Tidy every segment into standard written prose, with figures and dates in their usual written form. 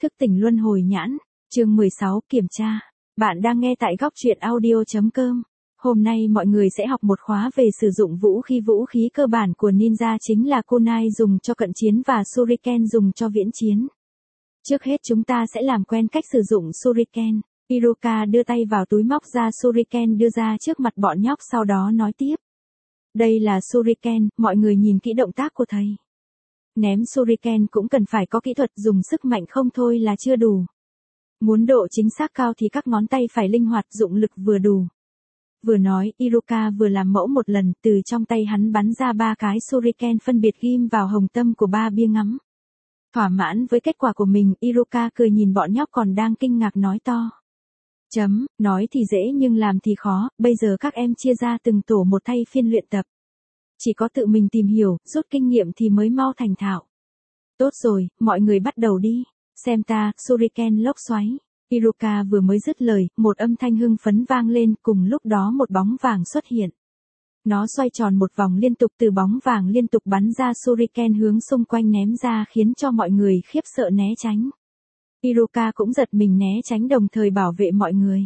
Thức tỉnh luân hồi nhãn, chương 16 kiểm tra. Bạn đang nghe tại góc truyện audio.com. Hôm nay mọi người sẽ học một khóa về sử dụng vũ khí cơ bản của ninja chính là kunai dùng cho cận chiến và shuriken dùng cho viễn chiến. Trước hết chúng ta sẽ làm quen cách sử dụng shuriken. Iruka đưa tay vào túi móc ra shuriken đưa ra trước mặt bọn nhóc sau đó nói tiếp. Đây là shuriken, mọi người nhìn kỹ động tác của thầy. Ném shuriken cũng cần phải có kỹ thuật, dùng sức mạnh không thôi là chưa đủ. Muốn độ chính xác cao thì các ngón tay phải linh hoạt, dụng lực vừa đủ. Vừa nói, Iruka vừa làm mẫu một lần, từ trong tay hắn bắn ra 3 cái shuriken phân biệt ghim vào hồng tâm của 3 bia ngắm. Thỏa mãn với kết quả của mình, Iruka cười nhìn bọn nhóc còn đang kinh ngạc nói to. Nói thì dễ nhưng làm thì khó, bây giờ các em chia ra từng tổ một thay phiên luyện tập. Chỉ có tự mình tìm hiểu, rút kinh nghiệm thì mới mau thành thạo. Tốt rồi, mọi người bắt đầu đi. Xem ta, shuriken lốc xoáy. Iruka vừa mới dứt lời, một âm thanh hưng phấn vang lên, cùng lúc đó một bóng vàng xuất hiện. Nó xoay tròn một vòng liên tục, từ bóng vàng liên tục bắn ra shuriken hướng xung quanh ném ra khiến cho mọi người khiếp sợ né tránh. Iruka cũng giật mình né tránh đồng thời bảo vệ mọi người.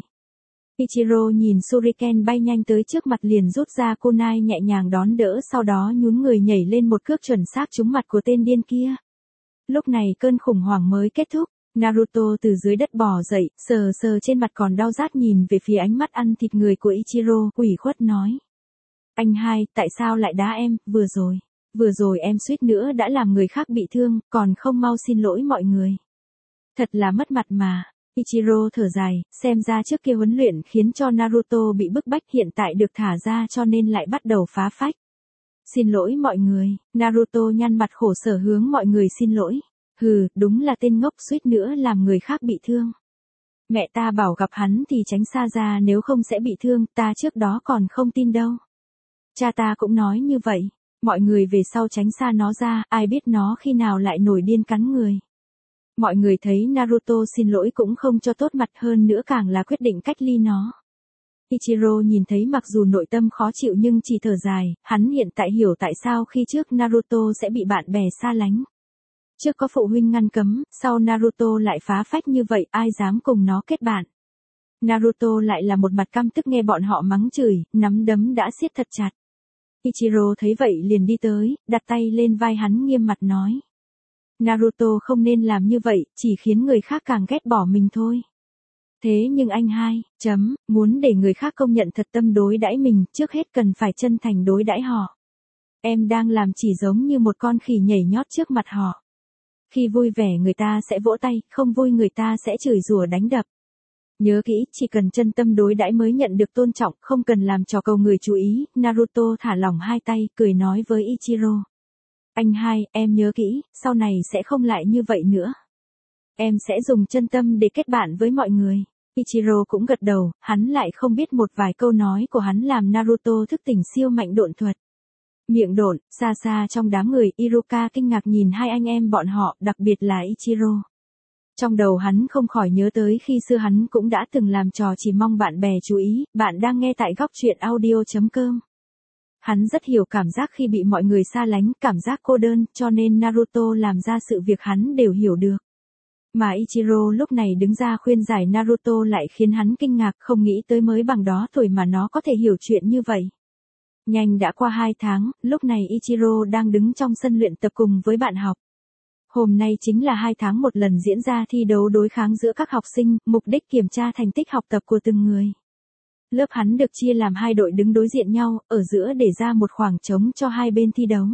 Ichiro nhìn shuriken bay nhanh tới trước mặt liền rút ra kunai nhẹ nhàng đón đỡ, sau đó nhún người nhảy lên một cước chuẩn xác trúng mặt của tên điên kia. Lúc này cơn khủng hoảng mới kết thúc, Naruto từ dưới đất bò dậy, sờ trên mặt còn đau rát nhìn về phía ánh mắt ăn thịt người của Ichiro, ủy khuất nói. Anh hai, tại sao lại đá em, vừa rồi em suýt nữa đã làm người khác bị thương, còn không mau xin lỗi mọi người. Thật là mất mặt mà. Ichiro thở dài, xem ra trước kia huấn luyện khiến cho Naruto bị bức bách, hiện tại được thả ra cho nên lại bắt đầu phá phách. Xin lỗi mọi người, Naruto nhăn mặt khổ sở hướng mọi người xin lỗi. Hừ, đúng là tên ngốc, suýt nữa làm người khác bị thương. Mẹ ta bảo gặp hắn thì tránh xa ra nếu không sẽ bị thương, ta trước đó còn không tin đâu. Cha ta cũng nói như vậy, mọi người về sau tránh xa nó ra, ai biết nó khi nào lại nổi điên cắn người. Mọi người thấy Naruto xin lỗi cũng không cho tốt mặt, hơn nữa càng là quyết định cách ly nó. Ichiro nhìn thấy mặc dù nội tâm khó chịu nhưng chỉ thở dài, hắn hiện tại hiểu tại sao khi trước Naruto sẽ bị bạn bè xa lánh. Trước có phụ huynh ngăn cấm, sau Naruto lại phá phách như vậy, ai dám cùng nó kết bạn. Naruto lại là một mặt căm tức nghe bọn họ mắng chửi, nắm đấm đã siết thật chặt. Ichiro thấy vậy liền đi tới, đặt tay lên vai hắn nghiêm mặt nói. Naruto không nên làm như vậy, chỉ khiến người khác càng ghét bỏ mình thôi. Thế nhưng anh hai, muốn để người khác công nhận thật tâm đối đãi mình, trước hết cần phải chân thành đối đãi họ. Em đang làm chỉ giống như một con khỉ nhảy nhót trước mặt họ. Khi vui vẻ người ta sẽ vỗ tay, không vui người ta sẽ chửi rủa đánh đập. Nhớ kỹ, chỉ cần chân tâm đối đãi mới nhận được tôn trọng, không cần làm trò cầu người chú ý. Naruto thả lỏng hai tay, cười nói với Ichiro. Anh hai, em nhớ kỹ, sau này sẽ không lại như vậy nữa. Em sẽ dùng chân tâm để kết bạn với mọi người. Ichiro cũng gật đầu, hắn lại không biết một vài câu nói của hắn làm Naruto thức tỉnh siêu mạnh độn thuật. Miệng độn, xa trong đám người, Iruka kinh ngạc nhìn hai anh em bọn họ, đặc biệt là Ichiro. Trong đầu hắn không khỏi nhớ tới khi xưa hắn cũng đã từng làm trò chỉ mong bạn bè chú ý. Bạn đang nghe tại góc truyện audio.com. Hắn rất hiểu cảm giác khi bị mọi người xa lánh, cảm giác cô đơn, cho nên Naruto làm ra sự việc hắn đều hiểu được. Mà Ichiro lúc này đứng ra khuyên giải Naruto lại khiến hắn kinh ngạc, không nghĩ tới mới bằng đó tuổi mà nó có thể hiểu chuyện như vậy. Nhanh đã qua 2 tháng, lúc này Ichiro đang đứng trong sân luyện tập cùng với bạn học. Hôm nay chính là 2 tháng một lần diễn ra thi đấu đối kháng giữa các học sinh, mục đích kiểm tra thành tích học tập của từng người. Lớp hắn được chia làm 2 đội đứng đối diện nhau, ở giữa để ra một khoảng trống cho hai bên thi đấu.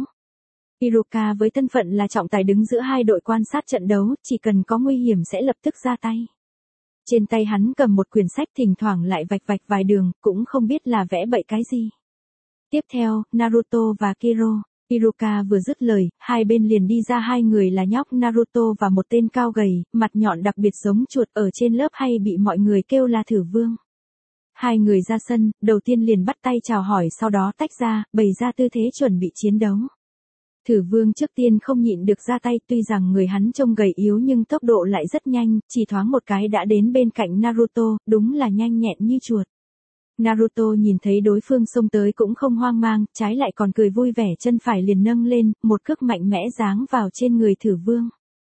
Iruka với thân phận là trọng tài đứng giữa 2 đội quan sát trận đấu, chỉ cần có nguy hiểm sẽ lập tức ra tay. Trên tay hắn cầm một quyển sách, thỉnh thoảng lại vạch vài đường, cũng không biết là vẽ bậy cái gì. Tiếp theo, Naruto và Kiro. Iruka vừa dứt lời, hai bên liền đi ra 2 người là nhóc Naruto và một tên cao gầy, mặt nhọn đặc biệt giống chuột, ở trên lớp hay bị mọi người kêu là thử vương. 2 người ra sân, đầu tiên liền bắt tay chào hỏi, sau đó tách ra, bày ra tư thế chuẩn bị chiến đấu. Thử vương trước tiên không nhịn được ra tay, tuy rằng người hắn trông gầy yếu nhưng tốc độ lại rất nhanh, chỉ thoáng một cái đã đến bên cạnh Naruto, đúng là nhanh nhẹn như chuột. Naruto nhìn thấy đối phương xông tới cũng không hoang mang, trái lại còn cười vui vẻ, chân phải liền nâng lên, một cước mạnh mẽ giáng vào trên người thử vương.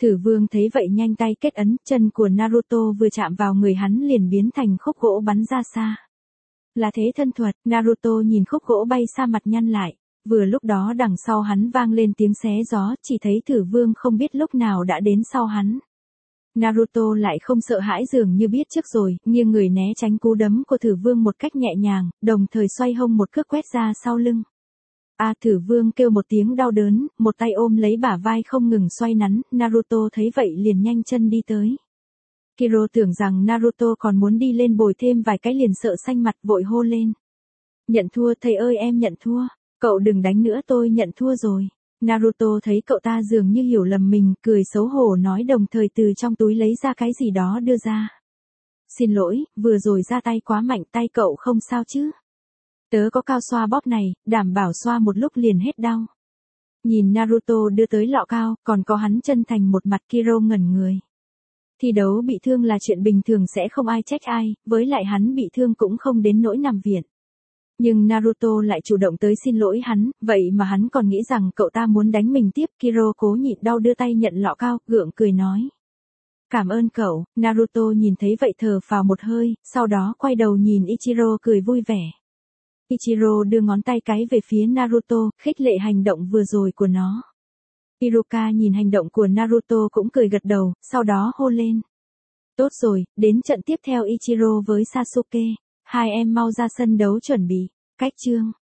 Thử vương thấy vậy nhanh tay kết ấn, chân của Naruto vừa chạm vào người hắn liền biến thành khúc gỗ bắn ra xa. Là thế thân thuật, Naruto nhìn khúc gỗ bay xa mặt nhăn lại. Vừa lúc đó đằng sau hắn vang lên tiếng xé gió, chỉ thấy thử vương không biết lúc nào đã đến sau hắn. Naruto lại không sợ hãi dường như biết trước rồi, nghiêng người né tránh cú đấm của thử vương một cách nhẹ nhàng, đồng thời xoay hông một cước quét ra sau lưng. Thử vương kêu một tiếng đau đớn, một tay ôm lấy bả vai không ngừng xoay nắn, Naruto thấy vậy liền nhanh chân đi tới. Kiro tưởng rằng Naruto còn muốn đi lên bồi thêm vài cái liền sợ xanh mặt vội hô lên. Nhận thua thầy ơi, em nhận thua, cậu đừng đánh nữa, tôi nhận thua rồi. Naruto thấy cậu ta dường như hiểu lầm mình, cười xấu hổ nói đồng thời từ trong túi lấy ra cái gì đó đưa ra. Xin lỗi, vừa rồi ra tay quá mạnh, tay cậu không sao chứ? Tớ có cao xoa bóp này, đảm bảo xoa một lúc liền hết đau. Nhìn Naruto đưa tới lọ cao, còn có hắn chân thành một mặt, Kiro ngẩn người. Thi đấu bị thương là chuyện bình thường, sẽ không ai trách ai, với lại hắn bị thương cũng không đến nỗi nằm viện. Nhưng Naruto lại chủ động tới xin lỗi hắn, vậy mà hắn còn nghĩ rằng cậu ta muốn đánh mình tiếp. Kiro cố nhịn đau đưa tay nhận lọ cao, gượng cười nói. Cảm ơn cậu. Naruto nhìn thấy vậy thở phào một hơi, sau đó quay đầu nhìn Ichiro cười vui vẻ. Ichiro đưa ngón tay cái về phía Naruto, khích lệ hành động vừa rồi của nó. Iruka nhìn hành động của Naruto cũng cười gật đầu, sau đó hô lên. Tốt rồi, đến trận tiếp theo Ichiro với Sasuke. Hai em mau ra sân đấu chuẩn bị. Cách chương.